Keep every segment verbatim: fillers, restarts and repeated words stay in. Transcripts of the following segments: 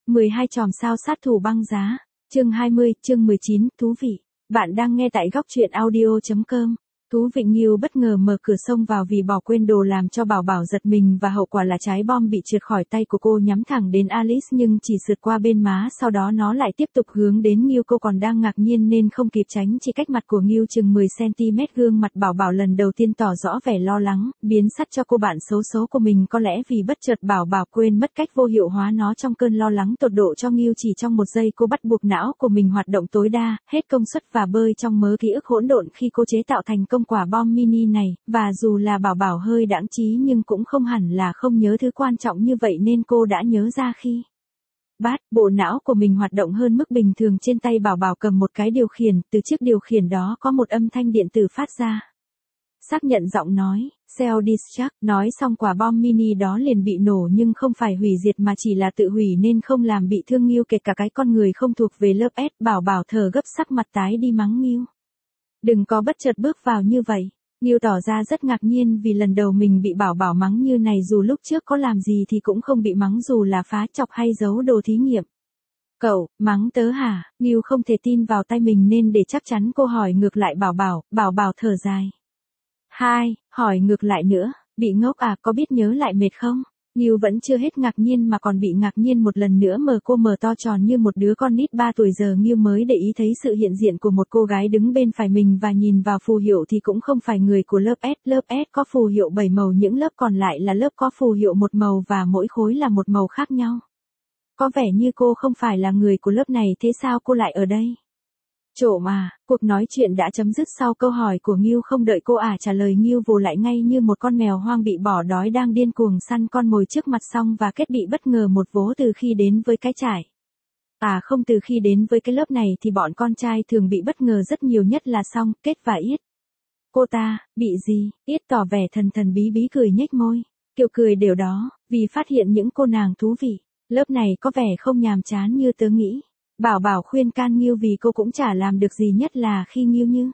mười hai chòm sao sát thủ băng giá. Chương hai mươi, chương mười chín, thú vị. Bạn đang nghe tại góc truyện audio chấm com. Thú vị Nghiêu bất ngờ mở cửa xông vào vì bỏ quên đồ làm cho Bảo Bảo giật mình và hậu quả là trái bom bị trượt khỏi tay của cô nhắm thẳng đến Alice nhưng chỉ sượt qua bên má, sau đó nó lại tiếp tục hướng đến Nghiêu. Cô còn đang ngạc nhiên nên không kịp tránh, chỉ cách mặt của Nghiêu chừng mười xăng ti mét. Gương mặt Bảo Bảo lần đầu tiên tỏ rõ vẻ lo lắng, biến sắt cho cô bạn xấu số của mình. Có lẽ vì bất chợt Bảo Bảo quên mất cách vô hiệu hóa nó trong cơn lo lắng tột độ cho Nghiêu. Chỉ trong một giây cô bắt buộc não của mình hoạt động tối đa, hết công suất và bơi trong mớ ký ức hỗn độn khi cô chế tạo thành công quả bom mini này, và dù là Bảo Bảo hơi đãng trí nhưng cũng không hẳn là không nhớ thứ quan trọng như vậy nên cô đã nhớ ra khi bắt bộ não của mình hoạt động hơn mức bình thường. Trên tay Bảo Bảo cầm một cái điều khiển, từ chiếc điều khiển đó có một âm thanh điện tử phát ra. Xác nhận giọng nói, Cell Destruct. Nói xong quả bom mini đó liền bị nổ nhưng không phải hủy diệt mà chỉ là tự hủy nên không làm bị thương Nghiêu kể cả cái con người không thuộc về lớp S. Bảo Bảo thở gấp sắc mặt tái đi mắng Nghiêu. Đừng có bất chợt bước vào như vậy. Nghiêu tỏ ra rất ngạc nhiên vì lần đầu mình bị Bảo Bảo mắng như này, dù lúc trước có làm gì thì cũng không bị mắng dù là phá chọc hay giấu đồ thí nghiệm. Cậu, mắng tớ hả? Nghiêu không thể tin vào tay mình nên để chắc chắn cô hỏi ngược lại Bảo Bảo. Bảo Bảo thở dài. Hai, hỏi ngược lại nữa, bị ngốc à, có biết nhớ lại mệt không? Nghiêu vẫn chưa hết ngạc nhiên mà còn bị ngạc nhiên một lần nữa. Mờ cô mở to tròn như một đứa con nít ba tuổi. Giờ Nghiêu mới để ý thấy sự hiện diện của một cô gái đứng bên phải mình và nhìn vào phù hiệu thì cũng không phải người của lớp S. Lớp S có phù hiệu bảy màu, những lớp còn lại là lớp có phù hiệu một màu và mỗi khối là một màu khác nhau. Có vẻ như cô không phải là người của lớp này, thế sao cô lại ở đây? Trộm à? Cuộc nói chuyện đã chấm dứt sau câu hỏi của Nghiêu. Không đợi cô ả trả lời, Nghiêu vồ lại ngay như một con mèo hoang bị bỏ đói đang điên cuồng săn con mồi trước mặt. Xong và Kết bị bất ngờ một vố từ khi đến với cái trại. À không, từ khi đến với cái lớp này thì bọn con trai thường bị bất ngờ rất nhiều, nhất là Song, Kết và Yết. Cô ta, bị gì? Yết tỏ vẻ thần thần bí bí cười nhếch môi. Kiểu cười đều đó, vì phát hiện những cô nàng thú vị. Lớp này có vẻ không nhàm chán như tớ nghĩ. Bảo Bảo khuyên can Nghiêu vì cô cũng chả làm được gì, nhất là khi Nghiêu như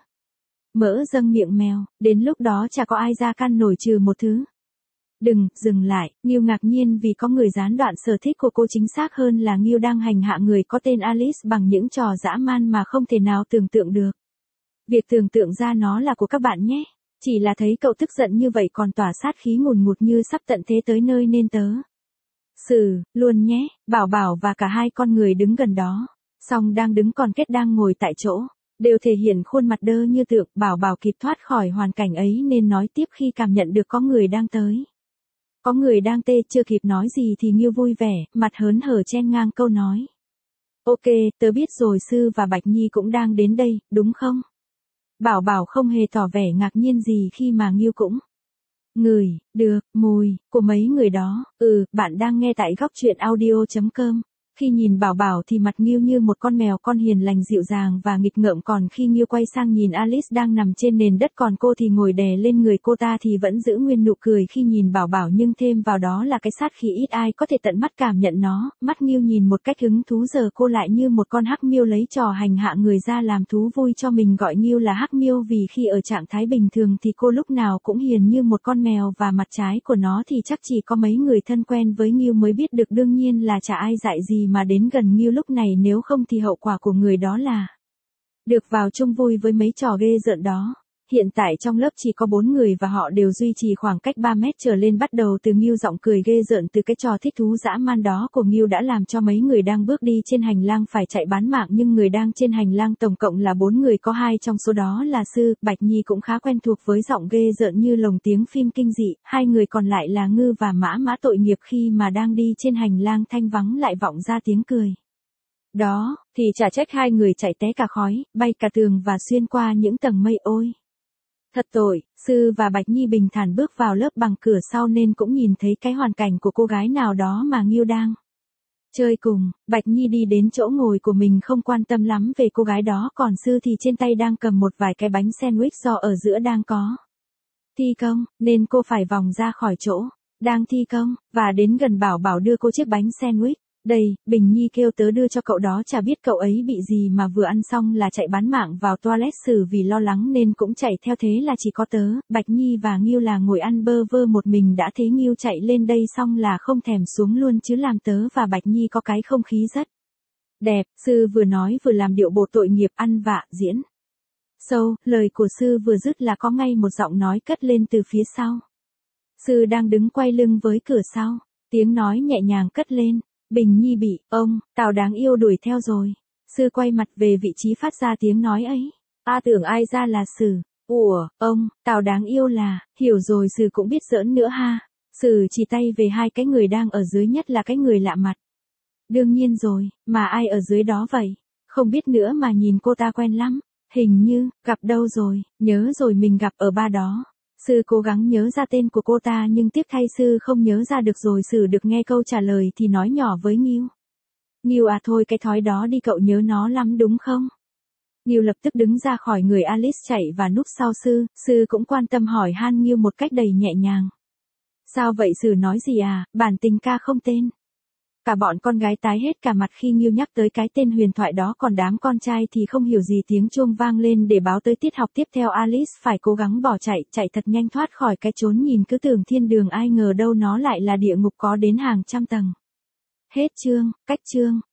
mỡ dâng miệng mèo, đến lúc đó chả có ai ra can nổi trừ một thứ. Đừng, dừng lại. Nghiêu ngạc nhiên vì có người gián đoạn sở thích của cô, chính xác hơn là Nghiêu đang hành hạ người có tên Alice bằng những trò dã man mà không thể nào tưởng tượng được. Việc tưởng tượng ra nó là của các bạn nhé. Chỉ là thấy cậu tức giận như vậy còn tỏa sát khí ngùn ngụt như sắp tận thế tới nơi nên tớ xử luôn nhé. Bảo Bảo và cả hai con người đứng gần đó. Song đang đứng còn Kết đang ngồi tại chỗ, đều thể hiện khuôn mặt đơ như tượng. Bảo Bảo kịp thoát khỏi hoàn cảnh ấy nên nói tiếp khi cảm nhận được có người đang tới. Có người đang tê. Chưa kịp nói gì thì Nghiêu vui vẻ, mặt hớn hở chen ngang câu nói. Ok, tớ biết rồi, Sư và Bạch Nhi cũng đang đến đây, đúng không? Bảo Bảo không hề tỏ vẻ ngạc nhiên gì khi mà Nghiêu cũng ngửi được mùi của mấy người đó. Ừ, bạn đang nghe tại góc truyện audio chấm com. Khi nhìn Bảo Bảo thì mặt Nghiêu như một con mèo con hiền lành dịu dàng và nghịch ngợm, còn khi Nghiêu quay sang nhìn Alice đang nằm trên nền đất còn cô thì ngồi đè lên người cô ta thì vẫn giữ nguyên nụ cười khi nhìn Bảo Bảo, nhưng thêm vào đó là cái sát khí ít ai có thể tận mắt cảm nhận nó. Mắt Nghiêu nhìn một cách hứng thú, giờ cô lại như một con hắc miêu lấy trò hành hạ người ra làm thú vui cho mình. Gọi Nghiêu là hắc miêu vì khi ở trạng thái bình thường thì cô lúc nào cũng hiền như một con mèo, và mặt trái của nó thì chắc chỉ có mấy người thân quen với Nghiêu mới biết được. Đương nhiên là chả ai dạy gì mà đến gần Nghiêu lúc này, nếu không thì hậu quả của người đó là được vào chung vui với mấy trò ghê rợn đó. Hiện tại trong lớp chỉ có bốn người và họ đều duy trì khoảng cách ba mét trở lên. Bắt đầu từ Nghiêu, giọng cười ghê rợn từ cái trò thích thú dã man đó của Nghiêu đã làm cho mấy người đang bước đi trên hành lang phải chạy bán mạng. Nhưng người đang trên hành lang tổng cộng là bốn người, có hai trong số đó là Sư. Bạch Nhi cũng khá quen thuộc với giọng ghê rợn như lồng tiếng phim kinh dị. Hai người còn lại là Ngư và Mã. Mã tội nghiệp khi mà đang đi trên hành lang thanh vắng lại vọng ra tiếng cười đó, thì chả trách hai người chạy té cả khói, bay cả tường và xuyên qua những tầng mây. Ôi, thật tội. Sư và Bạch Nhi bình thản bước vào lớp bằng cửa sau nên cũng nhìn thấy cái hoàn cảnh của cô gái nào đó mà Nghiêu đang chơi cùng. Bạch Nhi đi đến chỗ ngồi của mình không quan tâm lắm về cô gái đó, còn Sư thì trên tay đang cầm một vài cái bánh sandwich do ở giữa đang có thi công, nên cô phải vòng ra khỏi chỗ đang thi công, và đến gần Bảo Bảo đưa cô chiếc bánh sandwich. Đây, Bình Nhi kêu tớ đưa cho cậu đó, chả biết cậu ấy bị gì mà vừa ăn xong là chạy bán mạng vào toilet xử vì lo lắng nên cũng chạy theo, thế là chỉ có tớ, Bạch Nhi và Nghiêu là ngồi ăn bơ vơ một mình đã, thế Nghiêu chạy lên đây xong là không thèm xuống luôn chứ làm tớ và Bạch Nhi có cái không khí rất đẹp. Sư vừa nói vừa làm điệu bộ tội nghiệp ăn vạ, diễn sâu, lời của sư vừa dứt là có ngay một giọng nói cất lên từ phía sau. Sư đang đứng quay lưng với cửa sau, tiếng nói nhẹ nhàng cất lên. Bình Nhi bị, ông, Tào đáng yêu đuổi theo rồi. Sư quay mặt về vị trí phát ra tiếng nói ấy. A tưởng ai ra là Sử. Ủa, ông, Tào đáng yêu là, hiểu rồi, Sử cũng biết giỡn nữa ha. Sử chỉ tay về hai cái người đang ở dưới, nhất là cái người lạ mặt. Đương nhiên rồi, mà ai ở dưới đó vậy? Không biết nữa mà nhìn cô ta quen lắm. Hình như, gặp đâu rồi, nhớ rồi, mình gặp ở ba đó. Sư cố gắng nhớ ra tên của cô ta nhưng tiếc thay sư không nhớ ra được rồi. Sử được nghe câu trả lời thì nói nhỏ với Nghiêu. Nghiêu à, thôi cái thói đó đi, cậu nhớ nó lắm đúng không? Nghiêu lập tức đứng ra khỏi người Alice chạy và núp sau sư. Sư cũng quan tâm hỏi han Nghiêu một cách đầy nhẹ nhàng. Sao vậy Sử, nói gì à, bản tình ca không tên. Cả bọn con gái tái hết cả mặt khi Nghiêu nhắc tới cái tên huyền thoại đó, còn đám con trai thì không hiểu gì. Tiếng chuông vang lên để báo tới tiết học tiếp theo. Alice phải cố gắng bỏ chạy, chạy thật nhanh thoát khỏi cái chốn nhìn cứ tưởng thiên đường, ai ngờ đâu nó lại là địa ngục có đến hàng trăm tầng. Hết chương, cách chương.